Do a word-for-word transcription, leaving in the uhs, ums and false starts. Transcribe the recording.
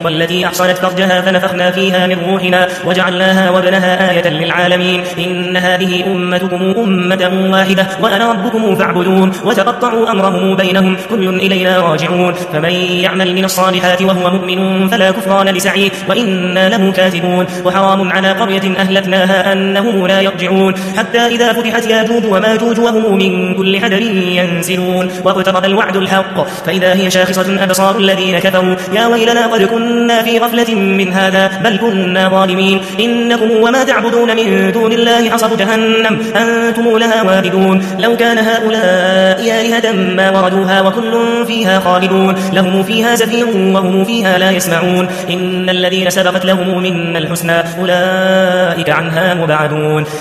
والتي أحصنت فرجها فنفخنا فيها من روحنا وجعلناها وابنها آية للعالمين إن هذه أمتكم أمة واحدة وأنا ربكم فاعبدون وتقطعوا أمرهم بينهم كل إلينا راجعون فمن يعمل من الصالحات وهو مؤمن فلا كفران لسعيه وإنا له كاتبون وحرام على قرية أهلكناها أنهم لا يرجعون حتى إذا فتحت ياجوج وماجوج وهم من كل حدب ينسلون واقترب الوعد الحق فإذا هي شاخصة أبصار الذين كفروا يا ويلنا قد كنا في غفلة من هذا بل كنا ظالمين إنكم وما تعبدون من دون الله حصب جهنم أنتم لها واردون لو كان هؤلاء آلهة ما وردوها وكل فيها خالدون لهم فيها زفير وهم فيها لا يسمعون إن الذين سبقت لهم منا الحسنى أولئك عنها مبعدون